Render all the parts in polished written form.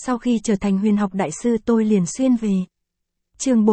Sau khi trở thành huyền học đại sư tôi liền xuyên về. Chương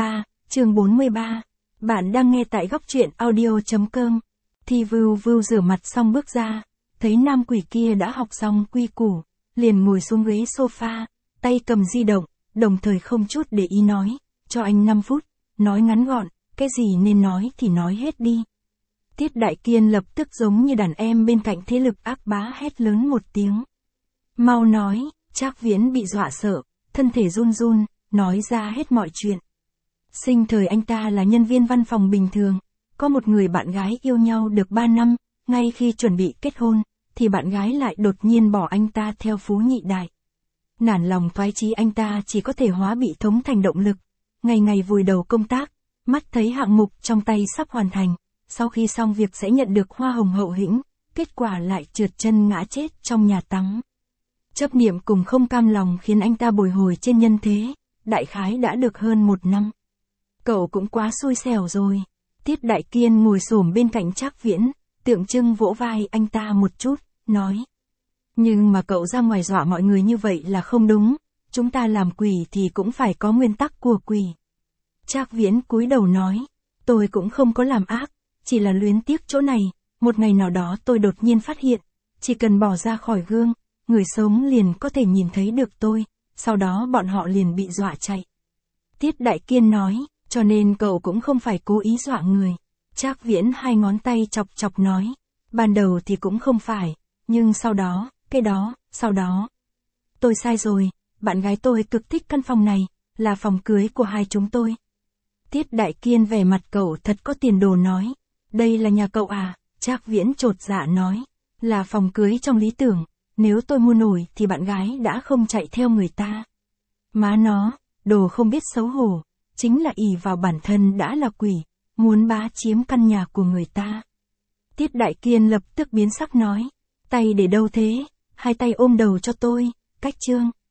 43. Bạn đang nghe tại góc truyện audio.com. Thi Vưu rửa mặt xong bước ra, thấy nam quỷ kia đã học xong quy củ, liền ngồi xuống ghế sofa, tay cầm di động, đồng thời không chút để ý nói, cho anh 5 phút, nói ngắn gọn, cái gì nên nói thì nói hết đi. Tiết Đại Kiên lập tức giống như đàn em bên cạnh thế lực ác bá hét lớn một tiếng. Mau nói, Trác Viễn bị dọa sợ, thân thể run run, nói ra hết mọi chuyện. Sinh thời anh ta là nhân viên văn phòng bình thường, có một người bạn gái yêu nhau được 3 năm, ngay khi chuẩn bị kết hôn, thì bạn gái lại đột nhiên bỏ anh ta theo Phú Nhị Đại. Nản lòng toái chí anh ta chỉ có thể hóa bị thống thành động lực, ngày ngày vùi đầu công tác, mắt thấy hạng mục trong tay sắp hoàn thành, sau khi xong việc sẽ nhận được hoa hồng hậu hĩnh, kết quả lại trượt chân ngã chết trong nhà tắm. Chấp niệm cùng không cam lòng khiến anh ta bồi hồi trên nhân thế, đại khái đã được hơn 1 năm. Cậu cũng quá xui xẻo rồi. Tiết Đại Kiên ngồi xổm bên cạnh Trác Viễn, tượng trưng vỗ vai anh ta một chút, nói. Nhưng mà cậu ra ngoài dọa mọi người như vậy là không đúng, chúng ta làm quỷ thì cũng phải có nguyên tắc của quỷ. Trác Viễn cúi đầu nói, tôi cũng không có làm ác, chỉ là luyến tiếc chỗ này, một ngày nào đó tôi đột nhiên phát hiện, chỉ cần bỏ ra khỏi gương, người sống liền có thể nhìn thấy được tôi, sau đó bọn họ liền bị dọa chạy. Tiết Đại Kiên nói, cho nên cậu cũng không phải cố ý dọa người. Trác Viễn hai ngón tay chọc chọc nói, ban đầu thì cũng không phải, nhưng sau đó, sau đó. Tôi sai rồi, bạn gái tôi cực thích căn phòng này, là phòng cưới của hai chúng tôi. Tiết Đại Kiên vẻ mặt cậu thật có tiền đồ nói, đây là nhà cậu à? Trác Viễn chột dạ nói, là phòng cưới trong lý tưởng, nếu tôi mua nổi thì bạn gái đã không chạy theo người ta. Má nó, đồ không biết xấu hổ, chính là ỷ vào bản thân đã là quỷ, muốn bá chiếm căn nhà của người ta. Tiết Đại Kiên lập tức biến sắc nói, tay để đâu thế, hai tay ôm đầu cho tôi, cách chương.